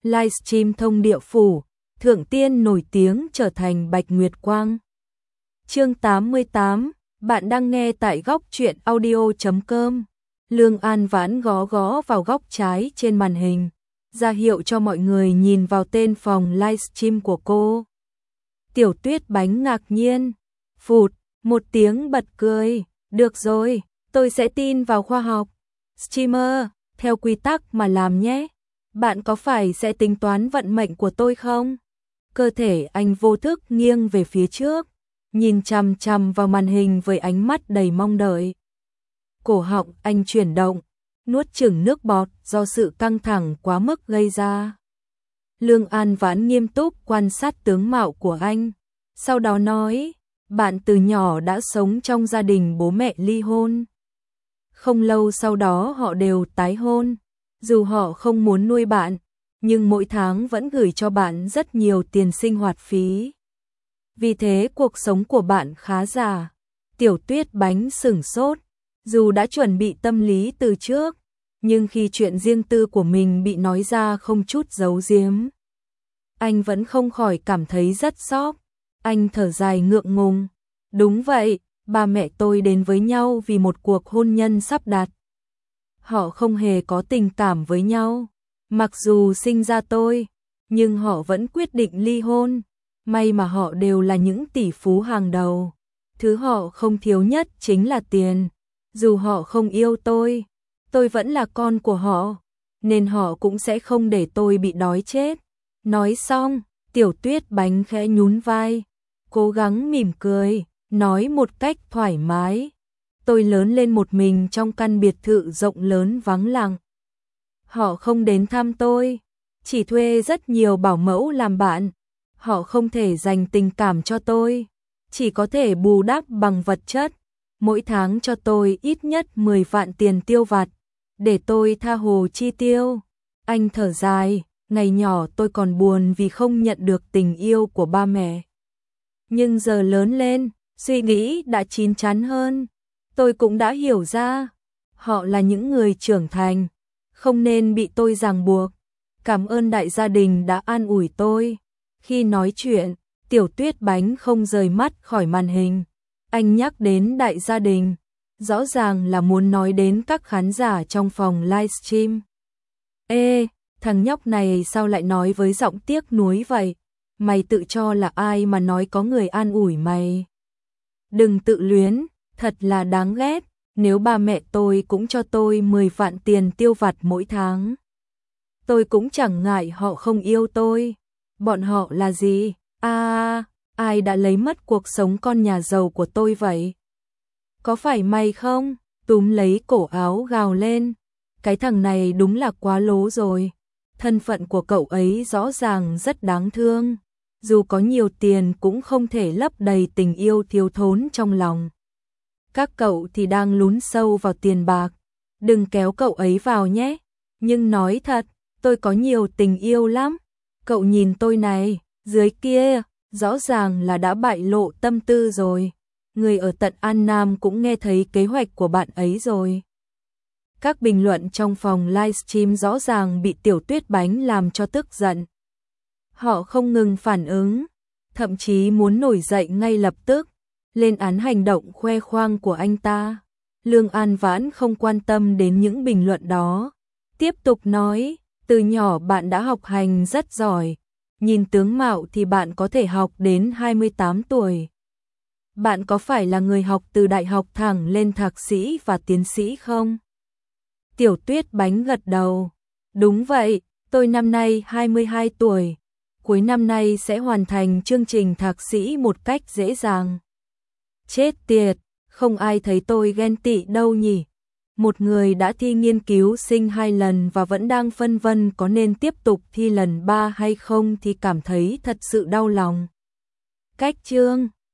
livestream thông địa phủ, thượng tiên nổi tiếng trở thành Bạch Nguyệt Quang. Chương 88, bạn đang nghe tại góc truyện audio.com. Lương An Vãn gõ gõ vào góc trái trên màn hình, ra hiệu cho mọi người nhìn vào tên phòng livestream của cô. Tiểu Tuyết Bánh ngạc nhiên, phụt, một tiếng bật cười, được rồi, tôi sẽ tin vào khoa học. Streamer, theo quy tắc mà làm nhé. Bạn có phải sẽ tính toán vận mệnh của tôi không? Cơ thể anh vô thức nghiêng về phía trước, nhìn chằm chằm vào màn hình với ánh mắt đầy mong đợi. Cổ họng anh chuyển động, nuốt chửng nước bọt do sự căng thẳng quá mức gây ra. Lương An Vãn nghiêm túc quan sát tướng mạo của anh, sau đó nói, bạn từ nhỏ đã sống trong gia đình bố mẹ ly hôn. Không lâu sau đó họ đều tái hôn, dù họ không muốn nuôi bạn, nhưng mỗi tháng vẫn gửi cho bạn rất nhiều tiền sinh hoạt phí. Vì thế cuộc sống của bạn khá giả. Tiểu Tuyết Bánh sửng sốt, dù đã chuẩn bị tâm lý từ trước, nhưng khi chuyện riêng tư của mình bị nói ra không chút giấu giếm, anh vẫn không khỏi cảm thấy rất sốc. Anh thở dài ngượng ngùng. Đúng vậy, ba mẹ tôi đến với nhau vì một cuộc hôn nhân sắp đặt. Họ không hề có tình cảm với nhau. Mặc dù sinh ra tôi, nhưng họ vẫn quyết định ly hôn. May mà họ đều là những tỷ phú hàng đầu. Thứ họ không thiếu nhất chính là tiền. Dù họ không yêu tôi vẫn là con của họ, nên họ cũng sẽ không để tôi bị đói chết. Nói xong, Tiểu Tuyết Bánh khẽ nhún vai, cố gắng mỉm cười, nói một cách thoải mái. Tôi lớn lên một mình trong căn biệt thự rộng lớn vắng lặng. Họ không đến thăm tôi, chỉ thuê rất nhiều bảo mẫu làm bạn. Họ không thể dành tình cảm cho tôi, chỉ có thể bù đắp bằng vật chất. Mỗi tháng cho tôi ít nhất 10 vạn tiền tiêu vặt, để tôi tha hồ chi tiêu. Anh thở dài, ngày nhỏ tôi còn buồn vì không nhận được tình yêu của ba mẹ. Nhưng giờ lớn lên, suy nghĩ đã chín chắn hơn. Tôi cũng đã hiểu ra, họ là những người trưởng thành, không nên bị tôi ràng buộc. Cảm ơn đại gia đình đã an ủi tôi. Khi nói chuyện, Tiểu Tuyết Bánh không rời mắt khỏi màn hình. Anh nhắc đến đại gia đình, rõ ràng là muốn nói đến các khán giả trong phòng livestream. Ê, thằng nhóc này sao lại nói với giọng tiếc nuối vậy? Mày tự cho là ai mà nói có người an ủi mày? Đừng tự luyến, thật là đáng ghét. Nếu ba mẹ tôi cũng cho tôi 10 vạn tiền tiêu vặt mỗi tháng, tôi cũng chẳng ngại họ không yêu tôi. Bọn họ là gì? Ai đã lấy mất cuộc sống con nhà giàu của tôi vậy? Có phải mày không? Túm lấy cổ áo gào lên. Cái thằng này đúng là quá lố rồi. Thân phận của cậu ấy rõ ràng rất đáng thương. Dù có nhiều tiền cũng không thể lấp đầy tình yêu thiếu thốn trong lòng. Các cậu thì đang lún sâu vào tiền bạc. Đừng kéo cậu ấy vào nhé. Nhưng nói thật, tôi có nhiều tình yêu lắm. Cậu nhìn tôi này, dưới kia, rõ ràng là đã bại lộ tâm tư rồi. Người ở tận An Nam cũng nghe thấy kế hoạch của bạn ấy rồi. Các bình luận trong phòng livestream rõ ràng bị Tiểu Tuyết Bánh làm cho tức giận. Họ không ngừng phản ứng, thậm chí muốn nổi dậy ngay lập tức, lên án hành động khoe khoang của anh ta. Lương An Vãn không quan tâm đến những bình luận đó. Tiếp tục nói, từ nhỏ bạn đã học hành rất giỏi. Nhìn tướng mạo thì bạn có thể học đến 28 tuổi. Bạn có phải là người học từ đại học thẳng lên thạc sĩ và tiến sĩ không? Tiểu Tuyết Bánh gật đầu. Đúng vậy, tôi năm nay 22 tuổi. Cuối năm nay sẽ hoàn thành chương trình thạc sĩ một cách dễ dàng. Chết tiệt, không ai thấy tôi ghen tị đâu nhỉ? Một người đã thi nghiên cứu sinh 2 lần và vẫn đang phân vân có nên tiếp tục thi lần 3 hay không thì cảm thấy thật sự đau lòng. Cách chương